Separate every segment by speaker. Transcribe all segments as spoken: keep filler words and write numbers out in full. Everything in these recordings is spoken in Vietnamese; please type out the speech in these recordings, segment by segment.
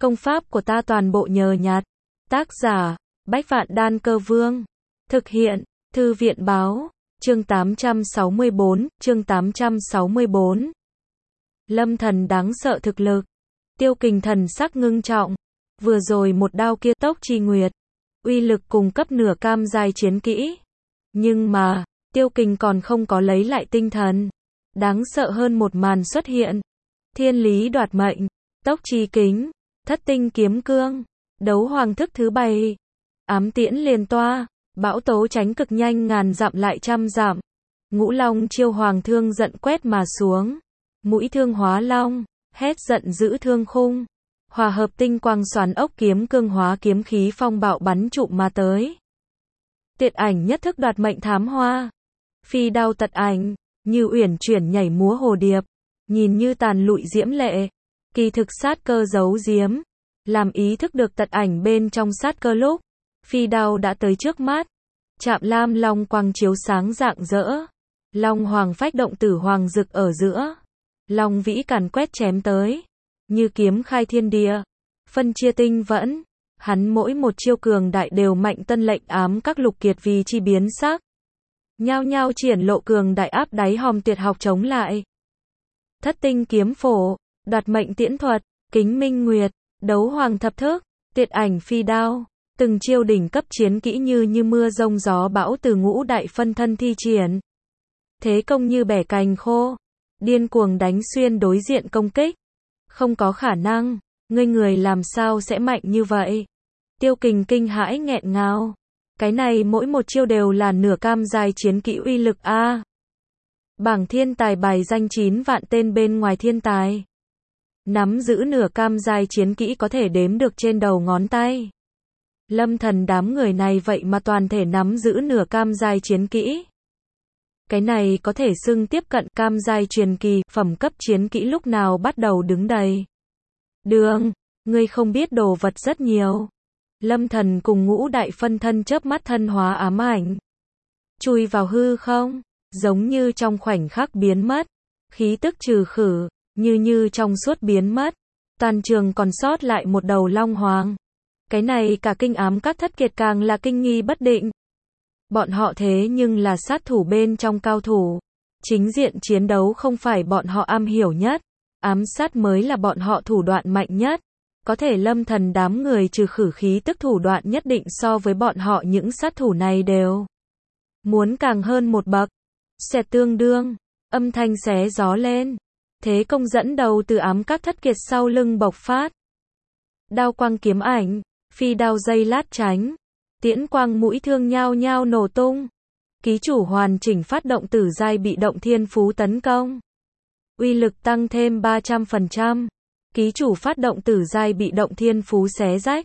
Speaker 1: Công pháp của ta toàn bộ nhờ nhặt. Tác giả, Bách Vạn Đan Cơ Vương. Thực hiện, Thư viện Báo. Chương tám trăm sáu mươi tư, chương tám trăm sáu mươi tư. Lâm Thần đáng sợ thực lực. Tiêu Kình thần sắc ngưng trọng. Vừa rồi một đao kia tốc chi nguyệt. Uy lực cùng cấp nửa cam giai chiến kỹ. Nhưng mà, Tiêu Kình còn không có lấy lại tinh thần. Đáng sợ hơn một màn xuất hiện. Thiên lý đoạt mệnh. Tốc chi kính. Thất tinh kiếm cương. Đấu hoàng thức thứ bảy. Ám tiễn liền toa. Bão tố tránh cực nhanh ngàn dặm lại trăm dặm. Ngũ long chiêu hoàng thương giận quét mà xuống. Mũi thương hóa long. Hét giận giữ thương khung. Hòa hợp tinh quang xoắn ốc kiếm cương hóa kiếm khí phong bạo bắn trụm mà tới. Tiệt ảnh nhất thức đoạt mệnh thám hoa. Phi đao tật ảnh. Như uyển chuyển nhảy múa hồ điệp. Nhìn như tàn lụi diễm lệ. Kỳ thực sát cơ giấu giếm. Làm ý thức được tật ảnh bên trong sát cơ lúc. Phi đao đã tới trước mắt. Chạm lam long quang chiếu sáng rạng rỡ. Long hoàng phách động tử hoàng rực ở giữa. Long vĩ càn quét chém tới. Như kiếm khai thiên địa. Phân chia tinh vẫn. Hắn mỗi một chiêu cường đại đều mạnh tân lệnh ám các lục kiệt vì chi biến sắc. Nhao nhao triển lộ cường đại áp đáy hòm tuyệt học chống lại. Thất tinh kiếm phổ. Đoạt mệnh tiễn thuật. Kính minh nguyệt. Đấu hoàng thập thức. Tiệt ảnh phi đao. Từng chiêu đỉnh cấp chiến kỹ như như mưa rông gió bão từ ngũ đại phân thân thi triển. Thế công như bẻ cành khô. Điên cuồng đánh xuyên đối diện công kích. Không có khả năng. Ngươi người làm sao sẽ mạnh như vậy? Tiêu Kình kinh hãi nghẹn ngào. Cái này mỗi một chiêu đều là nửa cam giai chiến kỹ uy lực a. Bảng thiên tài bài danh chín vạn tên bên ngoài thiên tài. Nắm giữ nửa cam giai chiến kỹ có thể đếm được trên đầu ngón tay. Lâm Thần đám người này vậy mà toàn thể nắm giữ nửa cam giai chiến kỹ. Cái này có thể xưng tiếp cận cam giai truyền kỳ, phẩm cấp chiến kỹ lúc nào bắt đầu đứng đầy. Đường, ngươi không biết đồ vật rất nhiều. Lâm Thần cùng ngũ đại phân thân chớp mắt thân hóa ám ảnh. Chui vào hư không, giống như trong khoảnh khắc biến mất. Khí tức trừ khử, như như trong suốt biến mất. Toàn trường còn sót lại một đầu long hoàng. Cái này cả kinh ám các thất kiệt càng là kinh nghi bất định. Bọn họ thế nhưng là sát thủ bên trong cao thủ. Chính diện chiến đấu không phải bọn họ am hiểu nhất. Ám sát mới là bọn họ thủ đoạn mạnh nhất. Có thể Lâm Thần đám người trừ khử khí tức thủ đoạn nhất định so với bọn họ những sát thủ này đều. Muốn càng hơn một bậc. Xẹt tương đương. Âm thanh xé gió lên. Thế công dẫn đầu từ ám các thất kiệt sau lưng bộc phát. Đao quang kiếm ảnh. Phi đao dây lát tránh. Tiễn quang mũi thương nhao nhao nổ tung. Ký chủ hoàn chỉnh phát động tử giai bị động thiên phú tấn công. Uy lực tăng thêm ba trăm phần trăm. Ký chủ phát động tử giai bị động thiên phú xé rách.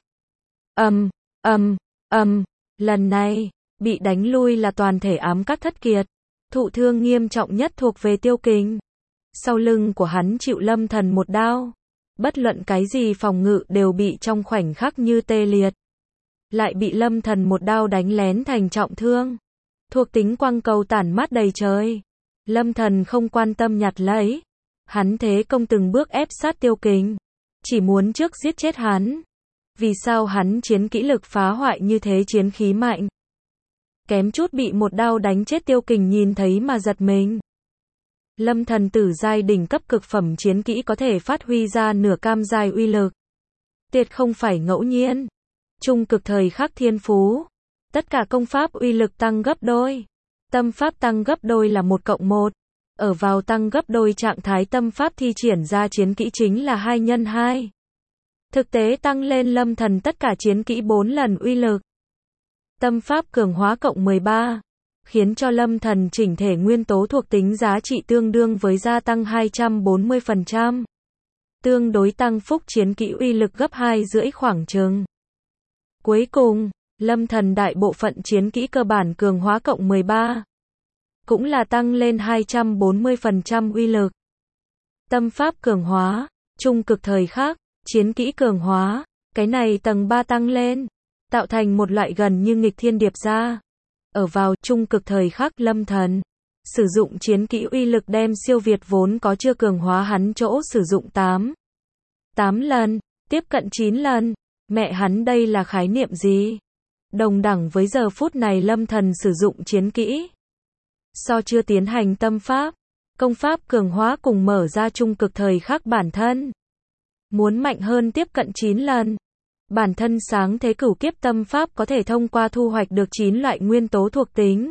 Speaker 1: Ầm, ầm, ầm. Lần này, bị đánh lui là toàn thể ám các thất kiệt. Thụ thương nghiêm trọng nhất thuộc về Tiêu Kình. Sau lưng của hắn chịu Lâm Thần một đao. Bất luận cái gì phòng ngự đều bị trong khoảnh khắc như tê liệt. Lại bị Lâm Thần một đao đánh lén thành trọng thương. Thuộc tính quang cầu tản mát đầy trời. Lâm Thần không quan tâm nhặt lấy. Hắn thế công từng bước ép sát Tiêu Kình. Chỉ muốn trước giết chết hắn. Vì sao hắn chiến kỹ lực phá hoại như thế chiến khí mạnh. Kém chút bị một đao đánh chết Tiêu Kình nhìn thấy mà giật mình. Lâm Thần tử giai đỉnh cấp cực phẩm chiến kỹ có thể phát huy ra nửa cam giai uy lực. Tuyệt không phải ngẫu nhiên. Trung cực thời khắc thiên phú. Tất cả công pháp uy lực tăng gấp đôi. Tâm pháp tăng gấp đôi là một cộng một. Ở vào tăng gấp đôi trạng thái tâm pháp thi triển ra chiến kỹ chính là hai nhân hai. Thực tế tăng lên Lâm Thần tất cả chiến kỹ bốn lần uy lực. Tâm pháp cường hóa cộng mười ba. Khiến cho Lâm Thần chỉnh thể nguyên tố thuộc tính giá trị tương đương với gia tăng hai trăm bốn mươi phần trăm. Tương đối tăng phúc chiến kỹ uy lực gấp hai rưỡi khoảng chừng. Cuối cùng, Lâm Thần đại bộ phận chiến kỹ cơ bản cường hóa cộng mười ba. Cũng là tăng lên hai trăm bốn mươi phần trăm uy lực. Tâm pháp cường hóa, trung cực thời khắc, chiến kỹ cường hóa, cái này tầng ba tăng lên, tạo thành một loại gần như nghịch thiên điệp ra. Ở vào trung cực thời khắc Lâm Thần sử dụng chiến kỹ uy lực đem siêu việt vốn có chưa cường hóa hắn chỗ sử dụng tám. tám lần. Tiếp cận chín lần. Mẹ hắn đây là khái niệm gì? Đồng đẳng với giờ phút này Lâm Thần sử dụng chiến kỹ. So chưa tiến hành tâm pháp, công pháp cường hóa cùng mở ra trung cực thời khắc bản thân. Muốn mạnh hơn tiếp cận chín lần. Bản thân sáng thế cửu kiếp tâm pháp có thể thông qua thu hoạch được chín loại nguyên tố thuộc tính.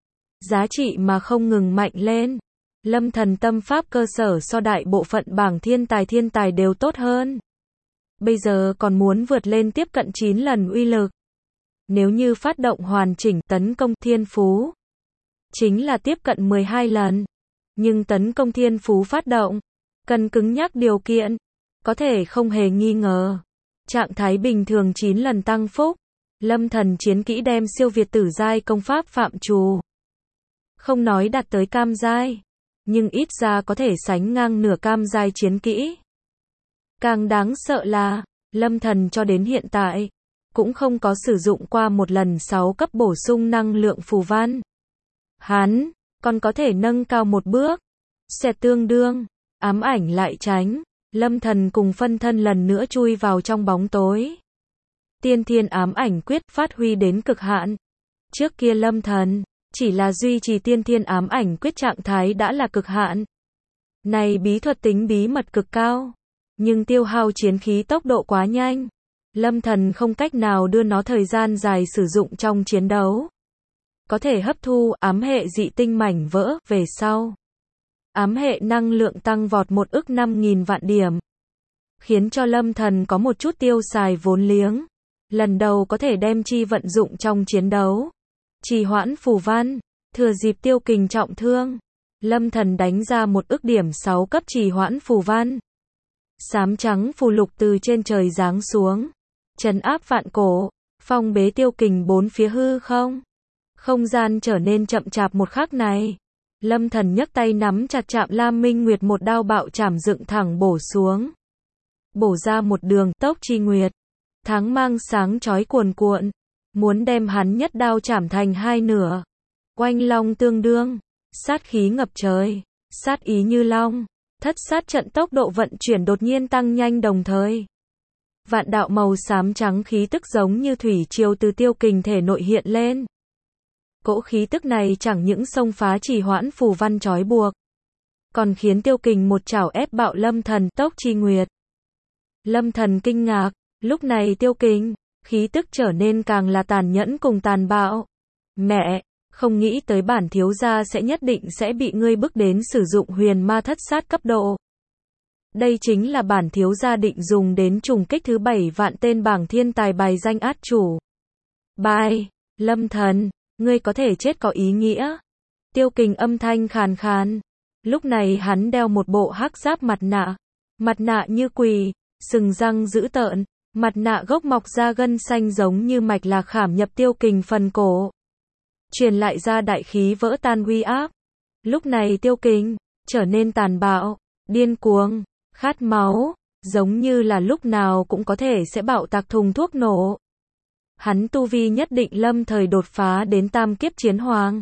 Speaker 1: Giá trị mà không ngừng mạnh lên. Lâm Thần tâm pháp cơ sở so đại bộ phận bảng thiên tài thiên tài đều tốt hơn. Bây giờ còn muốn vượt lên tiếp cận chín lần uy lực. Nếu như phát động hoàn chỉnh tấn công thiên phú, chính là tiếp cận mười hai lần. Nhưng tấn công thiên phú phát động, cần cứng nhắc điều kiện, có thể không hề nghi ngờ. Trạng thái bình thường chín lần tăng phúc, Lâm Thần chiến kỹ đem siêu việt tử giai công pháp phạm trù. Không nói đạt tới cam giai, nhưng ít ra có thể sánh ngang nửa cam giai chiến kỹ. Càng đáng sợ là, Lâm Thần cho đến hiện tại, cũng không có sử dụng qua một lần sáu cấp bổ sung năng lượng phù văn. Hắn, còn có thể nâng cao một bước. Sẽ tương đương, ám ảnh lại tránh. Lâm Thần cùng phân thân lần nữa chui vào trong bóng tối. Tiên thiên ám ảnh quyết phát huy đến cực hạn. Trước kia Lâm Thần, chỉ là duy trì tiên thiên ám ảnh quyết trạng thái đã là cực hạn. Này bí thuật tính bí mật cực cao. Nhưng tiêu hao chiến khí tốc độ quá nhanh. Lâm Thần không cách nào đưa nó thời gian dài sử dụng trong chiến đấu. Có thể hấp thu ám hệ dị tinh mảnh vỡ về sau. Ám hệ năng lượng tăng vọt một ức năm nghìn vạn điểm. Khiến cho Lâm Thần có một chút tiêu xài vốn liếng. Lần đầu có thể đem chi vận dụng trong chiến đấu. Trì hoãn phù văn. Thừa dịp Tiêu Kình trọng thương. Lâm Thần đánh ra một ức điểm sáu cấp trì hoãn phù văn. Xám trắng phù lục từ trên trời giáng xuống. Trấn áp vạn cổ. Phong bế Tiêu Kình bốn phía hư không. Không gian trở nên chậm chạp một khắc này. Lâm Thần nhấc tay nắm chặt Trạm Lam Minh Nguyệt một đao bạo chảm dựng thẳng bổ xuống. Bổ ra một đường tốc chi nguyệt. Tháng mang sáng chói cuồn cuộn. Muốn đem hắn nhất đao chảm thành hai nửa. Oanh long tương đương. Sát khí ngập trời. Sát ý như long. Thất sát trận tốc độ vận chuyển đột nhiên tăng nhanh đồng thời. Vạn đạo màu xám trắng khí tức giống như thủy triều từ Tiêu Kình thể nội hiện lên. Cỗ khí tức này chẳng những xông phá trì hoãn phù văn trói buộc, còn khiến Tiêu Kình một chảo ép bạo Lâm Thần tốc chi nguyệt. Lâm Thần kinh ngạc, lúc này Tiêu Kình, khí tức trở nên càng là tàn nhẫn cùng tàn bạo. Mẹ, không nghĩ tới bản thiếu gia sẽ nhất định sẽ bị ngươi bức đến sử dụng huyền ma thất sát cấp độ. Đây chính là bản thiếu gia định dùng đến trùng kích thứ bảy vạn tên bảng thiên tài bài danh át chủ. Bài, Lâm Thần, ngươi có thể chết có ý nghĩa. Tiêu Kình âm thanh khàn khàn. Lúc này hắn đeo một bộ hắc giáp mặt nạ. Mặt nạ như quỷ, sừng răng dữ tợn. Mặt nạ gốc mọc ra gân xanh giống như mạch lạc khảm nhập Tiêu Kình phần cổ. Truyền lại ra đại khí vỡ tan uy áp. Lúc này Tiêu Kình trở nên tàn bạo, điên cuồng, khát máu, giống như là lúc nào cũng có thể sẽ bạo tạc thùng thuốc nổ. Hắn tu vi nhất định lâm thời đột phá đến tam kiếp chiến hoàng.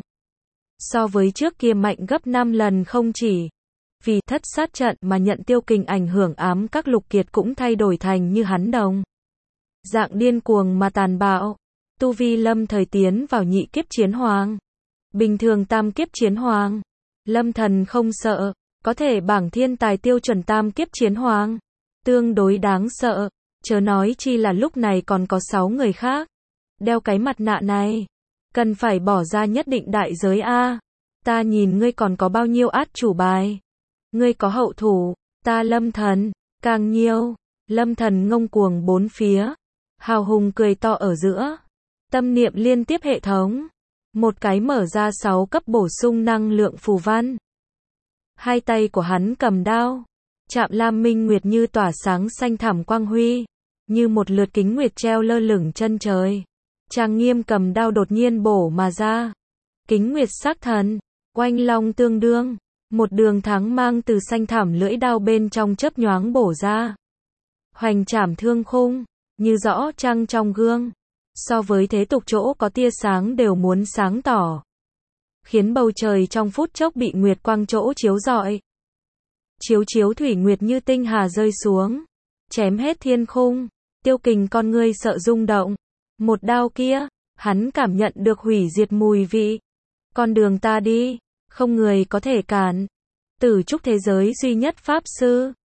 Speaker 1: So với trước kia mạnh gấp năm lần không chỉ. Vì thất sát trận mà nhận Tiêu Kình ảnh hưởng ám các lục kiệt cũng thay đổi thành như hắn đồng. Dạng điên cuồng mà tàn bạo. Tu vi lâm thời tiến vào nhị kiếp chiến hoàng. Bình thường tam kiếp chiến hoàng. Lâm Thần không sợ. Có thể bảng thiên tài tiêu chuẩn tam kiếp chiến hoàng. Tương đối đáng sợ. Chớ nói chi là lúc này còn có sáu người khác. Đeo cái mặt nạ này. Cần phải bỏ ra nhất định đại giới a. Ta nhìn ngươi còn có bao nhiêu át chủ bài. Ngươi có hậu thủ. Ta Lâm Thần. Càng nhiều. Lâm Thần ngông cuồng bốn phía. Hào hùng cười to ở giữa. Tâm niệm liên tiếp hệ thống. Một cái mở ra sáu cấp bổ sung năng lượng phù văn. Hai tay của hắn cầm đao. Trạm Lam Minh Nguyệt như tỏa sáng xanh thẳm quang huy. Như một lượt kính nguyệt treo lơ lửng chân trời. Trang nghiêm cầm đao đột nhiên bổ mà ra. Kính nguyệt sắc thần. Oanh long tương đương. Một đường thắng mang từ xanh thẳm lưỡi đao bên trong chớp nhoáng bổ ra. Hoành trảm thương khung. Như rõ trăng trong gương. So với thế tục chỗ có tia sáng đều muốn sáng tỏ. Khiến bầu trời trong phút chốc bị nguyệt quang chỗ chiếu rọi. Chiếu chiếu thủy nguyệt như tinh hà rơi xuống. chém hết thiên khung. Tiêu Kình con ngươi sợ rung động. Một đao kia, hắn cảm nhận được hủy diệt mùi vị. Con đường ta đi, không người có thể cản. Tử trúc thế giới duy nhất pháp sư,